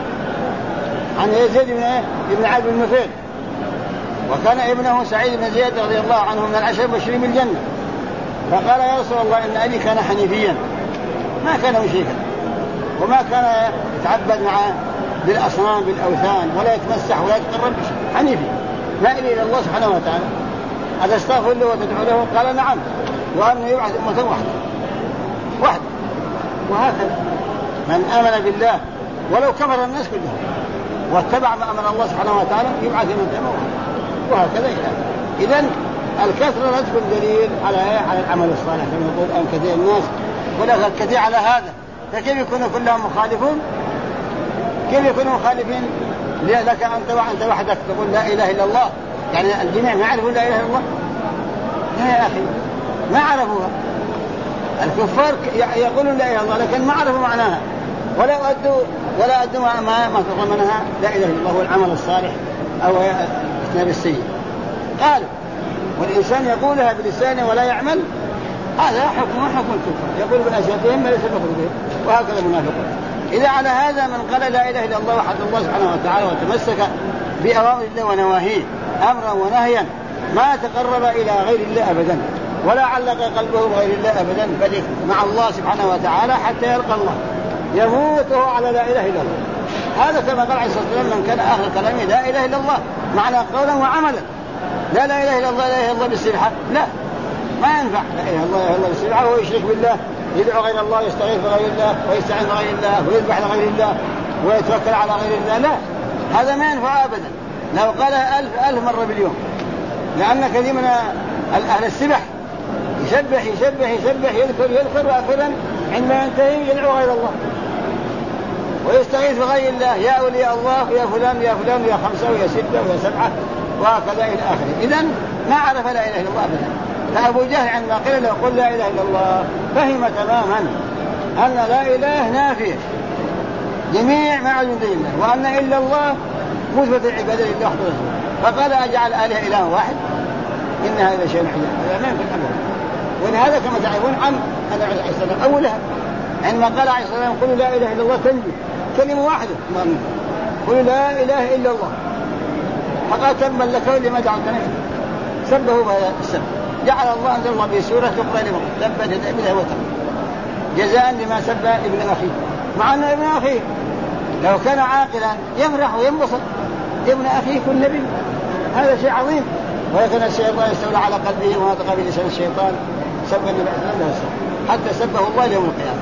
عن يزيد بن عبد بن نفيل، وكان ابنه سعيد بن زيد رضي الله عنه من العشر المبشرين بالجنة، فقال يا رسول الله إن أبي كان حنيفيا ما كان مشركا وما كان يتعبد بالأصنام بالأوثان ولا يتمسح ولا يتقرب، حنيفي مائل إلى الله سبحانه وتعالى، أتستغفر له وتدعو له؟ قال نعم، وأنه يبعث أمة واحدة. وهكذا من آمن بالله ولو كفر الناس كلهم واتبع ما أمر الله سبحانه وتعالى يبعث أمة واحدة، وهكذا إذن الكثرة لا تكون دليل على العمل الصالح كما يقول أن كثير الناس ولا كثير على هذا، فكيف يكونوا كلهم مخالفون؟ كيف يكونوا مخالفين لك أنت وحدك تقول لا إله إلا الله؟ يعني الجميع ما يعرفوا لا إله إلا الله؟ لا يا أخي ما عرفوها. الكفار يقولون لا إله إلا الله لكن ما عرفوا معناها ولا أدوا ما تضمنها لا إله إلا الله والعمل الصالح أو اجتناب السيء. قالوا والإنسان يقولها بلسانه ولا يعمل، هذا حكم الكفار، يقول بأجابهم ما ليس بخلقهم، وهكذا المنافقون. إذا على هذا من قال لا إله إلا الله وحد الله سبحانه وتعالى وتمسك بأوامر الله ونواهيه أمرا ونهيا ما تقرب إلى غير الله أبدا ولا علق قلبه بغير الله أبدا، بل مع الله سبحانه وتعالى حتى يلقى الله يموت على لا إله إلا الله. هذا كما قال عليه الصلاة والسلام من كان آخر كلامه لا إله إلا الله معنى قولا وعملا. لا إله إلا الله لا إله إلا الله بالسبحة، لا ما ينفع لا إله إلا الله بالسبحة وهو يشرك بالله، يدعو غير الله، يستغيث بغير الله، ويستعين بغير الله، ويذبح لغير الله، ويتوكل على غير الله، لا هذا ما ينفع أبدا لو قالها 1000 مرة باليوم. لأن كثير من أهل السبح يسبح يذكر وآخرا عندما ينتهي يدعو غير الله ويستغيث بغير الله، يا أولياء الله يا فلان يا فلان يا 5 ويا 6 ويا 7 وهكذا إلى آخره. إذن ما عرف لا إله إلا الله أبدا. فأبو جهل عندما قيل له قل لا إله إلا الله فهم تماما أن لا إله نافية جميع ما عند الله، وأن إلا الله مثبت العبادة لله وحده، فقال أجعل آله إله واحد إن هذا شيء عجاب، هذا ما يمكن أبدا. ولهذا كما تعرفون عن النبي عليه الصلاة والسلام أولها عندما قال عليه الصلاة والسلام قل لا إله إلا الله تنجو، كلمة واحدة قل لا إله إلا الله، فقال تبا لك لما دعوتنا سبه بهذا السبب. جعل الله أنزل الله بسورة تقرأ لمن تبت يدا أبيه وتب جزاء لما سب ابن أخيه، مع أن ابن أخيه لو كان عاقلا يفرح وينبسط، ابن أخيه كل نبي، هذا شيء عظيم. ولكن الشيطان يستولى على قلبه ونطق بلسان الشيطان سب النبي صلى الله عليه وسلم حتى سبه الله يوم القيامة.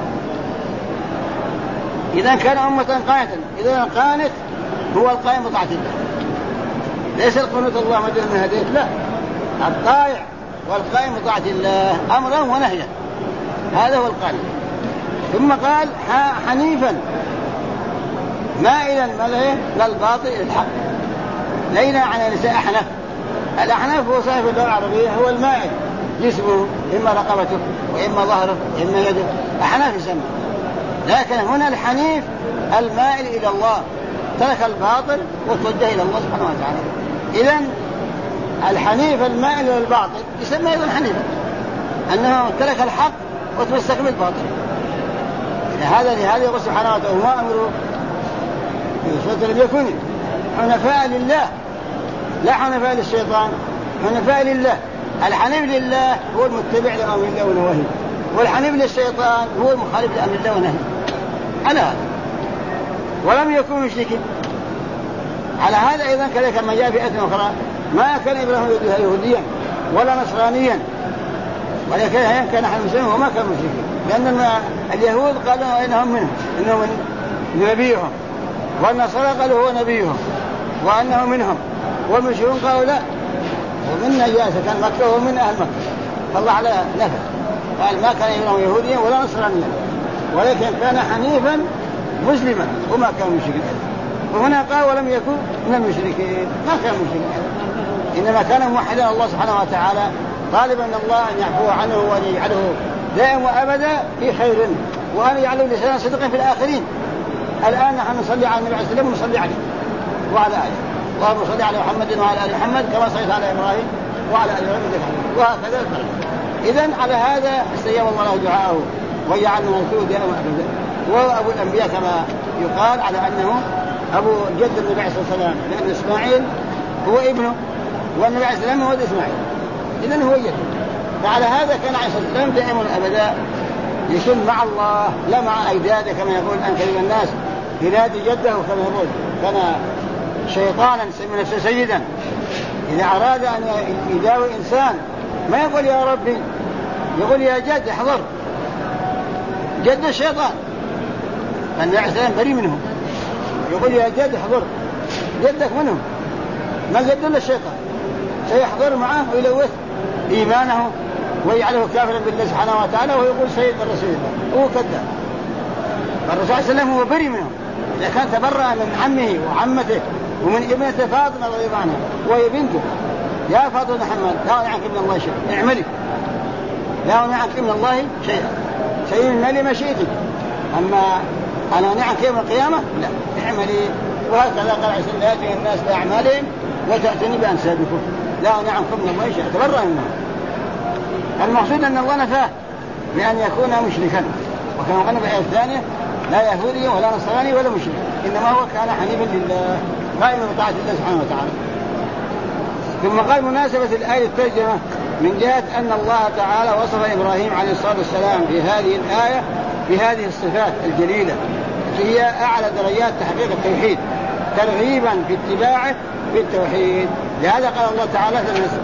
إذا كان أمة قانتا، إذا قانت هو القائم بطاعة الله، ليس القنوت الله مجرد من هديت، لا الطائع والقائم بطاعة الله أمرا ونهيا، هذا هو القانت. ثم قال حنيفا مائلا للباطل الحق، لينا عن نساء أحناف. الأحناف هو صاحب اللغة العربية هو المائل، جسمه إما رقبته وإما ظهره وإما يده، أحناف يسمى. لكن هنا الحنيف المائل إلى الله، ترك الباطل وتوجه إلى الله سبحانه وتعالى. إذن الحنيف المائل إلى الباطل يسمى أيضا حنيفا، أنه ترك الحق وتمسك بالباطل. لهذا يقول سبحانه وتعالى وما أمروا لم يكن حنفاء لله، لا حنفاء للشيطان، حنفاء لله. الحنيف لله هو المتبع لأمر الله ونواهيه، والحنيف للشيطان هو المخالف لأمر الله ونهيه. على هذا ولم يكن مشركين. على هذا أيضا كذلك كما جاء في آية أخرى ما كان إبراهيم يهوديا ولا نصرانيا ولكن كان حنيفا مسلما وما كان مشركين، لأن اليهود قالوا إنهم من نبيهم، والنصارى قالوا هو نبيهم وأنه منهم، والمشركون قالوا لا ومن نجاسة كان مكة ومن أهل مكة، فالله على نفى قال ما كان إبراهيم يهوديا ولا نصرانيا ولكن كان حنيفا مسلما وما كان مشركين. وهنا قال ولم يكن من المشركين، ما كان مشركين، إنما كان موحدا الله سبحانه وتعالى طالبا من الله أن يعفو عنه وأن يجعله دائما وأبدا في خير وأن يجعله لسانا صدقا في الآخرين. الآن نحن نصلي على النبي عليه الصلاة والسلام ونصلي عليه وعلى آله، اللهم صل على محمد وعلى آل محمد كما صليت على إبراهيم وعلى آل إبراهيم وهكذا الفرق. إذن على هذا استجاب الله له دعاءه وجعلنا نرسله دائما وأبدا. وأبو الأنبياء كما يقال على أنه أبو جد النبي عليه الصلاة والسلام، لأن إسماعيل هو ابنه والنبي عليه الصلاة والسلام هو إسماعيل، إذن هو جد. فعلى هذا كان عليه الصلاة والسلام دائما أبدا يكون مع الله لا مع أجداده كما يقول الآن كثير من الناس ينادي جده كما يقول كان شيطانا من نفسه سيدا. إذا أراد أن يداوي إنسان ما يقول يا ربي، يقول يا جد احضر، جد الشيطان، فالنبي عليه الصلاة والسلام بريء منهم، يقول يا جد احضر، جدك منهم ما جد إلا الشيطان، سيحضر معه ويلوث إيمانه ويجعله كافرا بالله سبحانه وتعالى ويقول سيد الرسول الله، هو كذاب. فالرسول عليه السلام هو بريء منهم، إذا كان تبرأ من عمه وعمته ومن ابنته فاطمة رضي الله عنها وهي بنته، يا فاطمة محمد لا أغني عنك من الله شيئا، اعملي لا أغني عنك من الله شيئا، سيئا ما شئتك، أما أنا أغني عنك يوم القيامة لا، اعملي. وهكذا قال عيسى لا يأتي الناس بأعمالهم وتأتني بأنسابكم، لا أغني عنكم من الله شيئا، تبرأ منه. المقصود أن الله نفاه بأن يكون مشركا، وكما قلنا في الآية الثانية لا يهودي ولا نصراني ولا مشرك، إنما هو كان حنيفا لله قائما بطاعة الله سبحانه وتعالى. ثم قال مناسبة الآية الترجمة من جهة أن الله تعالى وصف إبراهيم عليه الصلاة والسلام في هذه الآية بهذه الصفات الجليلة التي هي أعلى درجات تحقيق التوحيد ترغيبا في اتباعه بالتوحيد. لهذا قال الله تعالى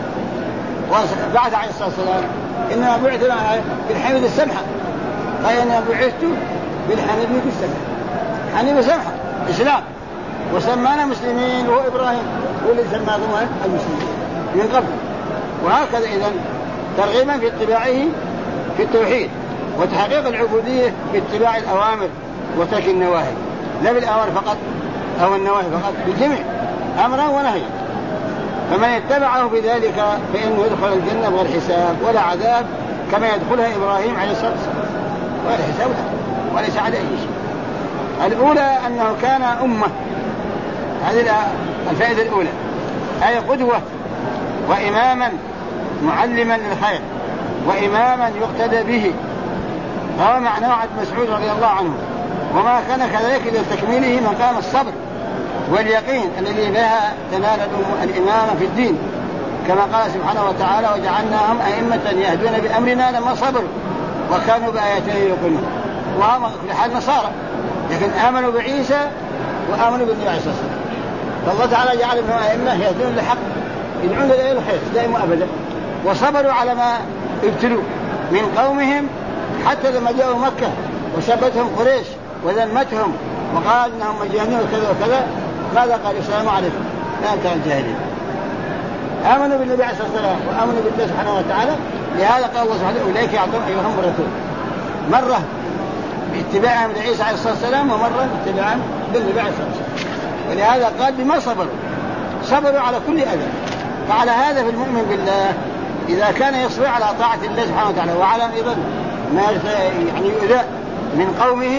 بعد عليه الصلاة والسلام إنما بعث بالحميد السمحة، قال إنما بعثت بالحميد بالسمحة، حنيف سمحة إسلام، وسمانا مسلمين وهو إبراهيم هو اللي سماهم المسلمين من قبل. وهكذا إذن ترغيبا في اتباعه في التوحيد وتحقيق العبودية باتباع الأوامر وترك النواهي، لا بالأوامر فقط أو النواهي فقط، بالجميع أمرا ونهيا. فمن اتبعه بذلك فإنه يدخل الجنة بغير حساب ولا عذاب كما يدخلها إبراهيم عليه الصلاة والسلام، غير حساب وليس عليه شيء. الأولى أنه كان أمة، هذه الفائدة الأولى، أي قدوة وإماما معلما للخير وإماما يقتدى به، هذا معناه عبد مسعود رضي الله عنه. وما كان كذلك لتكميله مقام الصبر واليقين الذي بها تنال الإمامة في الدين، كما قال سبحانه وتعالى وجعلناهم أئمة يهدون بأمرنا لما صبروا وكانوا بآياتنا يوقنون. وهم في حال نصارى لكن آمنوا بعيسى وآمنوا بالنبي عليه الصلاة والسلام، فالله تعالى جعل منهم أئمة يهدون للحق يدعون إلى الخير دائما أبدا، وصبروا على ما ابتلوا من قومهم حتى لما جاءوا مكة وشبتهم قريش وذمتهم وقال إنهم مجانين وكذا وكذا، ماذا قال؟ السلام عليكم لا أنت الجاهلين. آمنوا بالنبي عليه الصلاة والسلام وآمنوا بالله سبحانه وتعالى. لهذا قال الله سبحانه أولئك يعطون أيهم الرسول، مرة باتباعهم لعيسى عليه الصلاة والسلام ومرة باتباعهم بالنبي عليه الصلاة والسلام. ولهذا قال بما صبروا على كل أذى. فعلى هذا في المؤمن بالله إذا كان يصبر على طاعة الله سبحانه وتعالى وعلى أيضا ما يعني يؤذى من قومه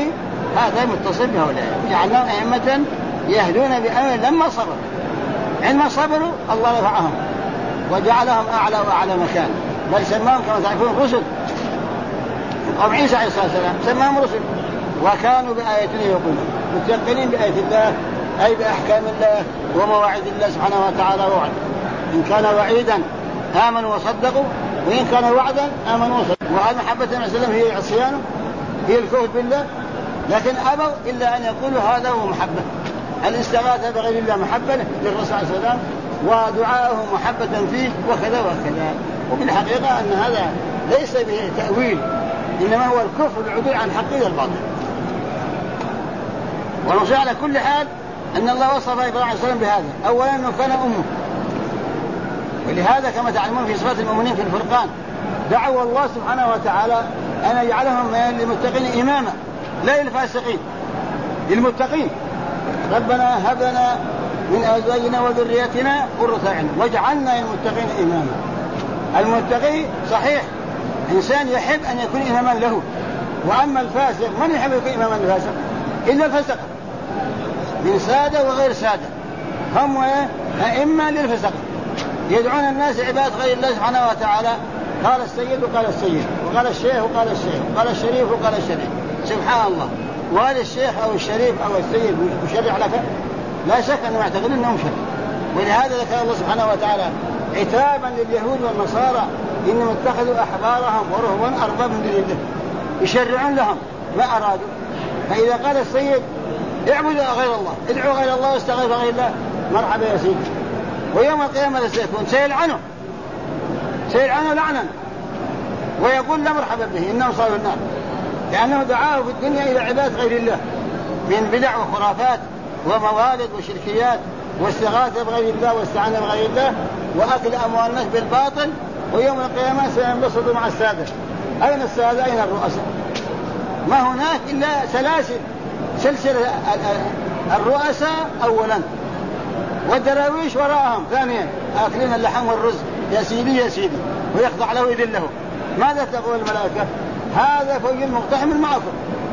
هذا متصل بهؤلاء، جعلناهم أئمة يهدون بأمر لما صبروا، عندما صبروا الله رفعهم وجعلهم أعلى وأعلى مكان، بل سماهم كما تعرفون رسل. قوم عيسى عليه الصلاة والسلام سماهم رسل، وكانوا بآياتنا يقولون، متيقنين بآيات الله أي بأحكام الله ومواعيد الله سبحانه وتعالى. وعد إن كان وعيدا آمنوا وصدقوا، وإن كان وعدا آمنوا وصدقوا. وهل محبة النبي صلى الله عليه وسلم هي عصيانه، هي الكفر بالله؟ لكن أبوا إلا أن يقولوا هذا هو محبة. الاستغاثة بغير الله محبة للرسول صلى الله عليه وسلم، ودعاءه محبة فيه، وكذا وكذا. وبالحقيقة أن هذا ليس به تأويل، إنما هو الكفر العدول عن حقيقة الباطل. ونصير على كل حال أن الله وصف إبراهيم عليه السلام بهذا. أولا أنه كان أمه، ولهذا كما تعلمون في صفات المؤمنين في الفرقان دعوا الله سبحانه وتعالى أن يجعلهم للمتقين إماما لا للفاسقين، للمتقين. ربنا هب لنا من أزواجنا وذرياتنا قرة أعين واجعلنا للمتقين إماما. المتقي صحيح إنسان يحب أن يكون إماما له، وأما الفاسق من يحب يكون إماما للفاسق إلا الفسق، من سادة وغير سادة، هم أئمة للفسق، يدعون الناس عباد غير الله سبحانه وتعالى. قال السيد وقال السيد، وقال الشيخ وقال الشيخ، وقال الشريف وقال الشريف. سبحان الله، وقال الشيخ أو الشريف أو السيد مشرع لك؟ لا شك أنه يعتقد أنه مشرع. ولهذا ذكر الله سبحانه وتعالى عتابا لليهود والنصارى إنهم اتخذوا أحبارهم ورهبان أرباب من دون الله، يشرعون لهم ما أرادوا. فإذا قال السيد اعبدوا غير الله، ادعوا غير الله واستغيثوا غير الله، مرحبا يا سيدي. ويوم القيامة سيكون سيلعنه لعنا، ويقول لا مرحبا به إنه صار النار، لأنه دعاه في الدنيا إلى عبادة غير الله من بدع وخرافات وموالد وشركيات واستغاثة بغير الله واستعانة بغير الله وأكل أموال الناس بالباطل. ويوم القيامة سينبسط مع السادة. أين السادة؟ أين الرؤساء؟ ما هناك إلا سلسلة الرؤساء أولا والدراويش وراءهم ثانيا، آكلين اللحم والرز، يا سيدي يا سيدي، ويخضع له يذله. ماذا تقول الملائكة؟ هذا فوج مقتحم معكم.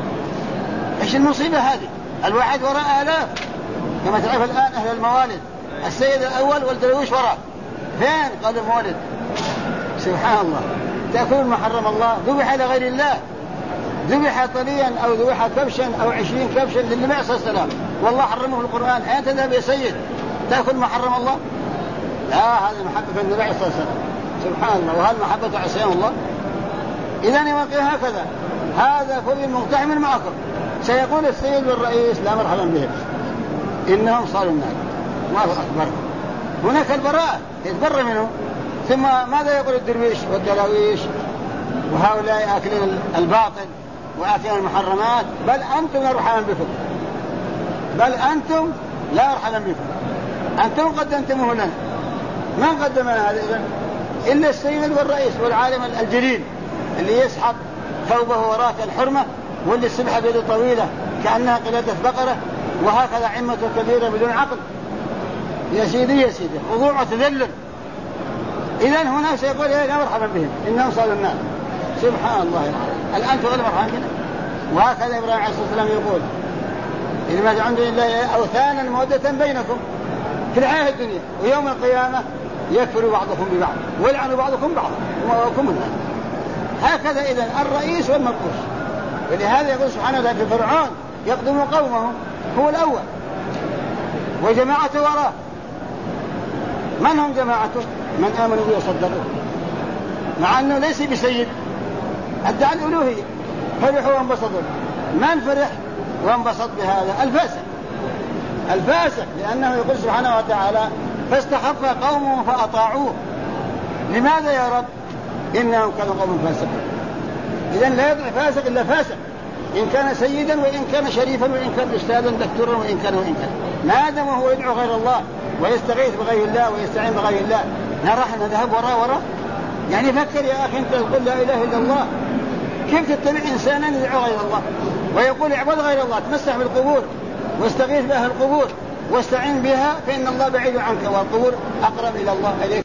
إيش المصيبة هذه؟ الواحد وراء آلاف، كما تعرف الآن أهل الموالد، السيد الأول والدراويش وراء. فين؟ قالوا مولد. سبحان الله، تأكل ما حرم الله، ذبح لغير الله، ذبح طليا أو ذبح كبشا أو 20 كبشا للنبي صلى الله عليه وسلم، والله حرمه في القرآن. أين تذهب يا سيد؟ تأكل ما حرم الله؟ لا، هذه محبة النبي صلى الله عليه وسلم. سبحان الله، وهل محبة عصيان الله؟ إذن يوقع هكذا، هذا فوج مقتحم معكم. سيقول السيد والرئيس لا مرحبا بهم، إنهم صاروا النار. الله أكبر. هناك البراء يتبرى منه. ثم ماذا يقول الدرويش والدراويش وهؤلاء آكلين الباطل وآكلين المحرمات؟ بل أنتم لا مرحبا بكم، بل أنتم لا مرحبا بكم، أنتم قدمتموه لنا. من قدم لنا هذا إذن؟ إلا السيد والرئيس والعالم الجليل اللي يسحب ثوبه وراء الحرمة، واللي السبحة بيده طويلة كأنها قلادة بقرة، وهكذا عمة كبيرة بدون عقل. يا سيدي يا سيدي، خضوع وتذلل. إذن هنا سيقول لا مرحبا بهم إنهم صاروا النار. سبحان الله العظيم. الآن تقول مرحبا بنا. وهكذا إبراهيم عليه الصلاة والسلام يقول إنما تعبدون الله أوثانا مودة بينكم في الحياة الدنيا، ويوم القيامة يكفر بعضكم ببعض ويلعن بعضكم بعضا ومأواكم النار. هكذا إذن الرئيس والمرؤوس. ولهذا يقول سبحانه وتعالى في فرعون يقدم قومه، هو الأول وجماعته وراه. من هم جماعته؟ من آمنوا به وصدقوا، مع أنه ليس بسيد، ادعى الألوهية، فرحوا وانبسطوا. من فرح وانبسط بهذا؟ الفاسق، لأنه يقول سبحانه وتعالى فاستخف قومه فأطاعوه. لماذا يا رب؟ إنهم كانوا قوم فاسقين. إذن لا يدعي فاسق إلا فاسق، إن كان سيدا وإن كان شريفا وإن كان أستاذا دكتورا وإن كان ما دام هو يدعو غير الله ويستغيث بغير الله ويستعين بغير الله، نحن نذهب وراء. يعني فكر يا أخي، أنت تقول لا إله إلا الله، كيف تتبع إنسانا يدعو غير الله ويقول اعبد غير الله، تمسح بالقبور واستغيث بأهل القبور واستعين بها، فإن الله بعيد عنك والقبور أقرب إلى الله إليك.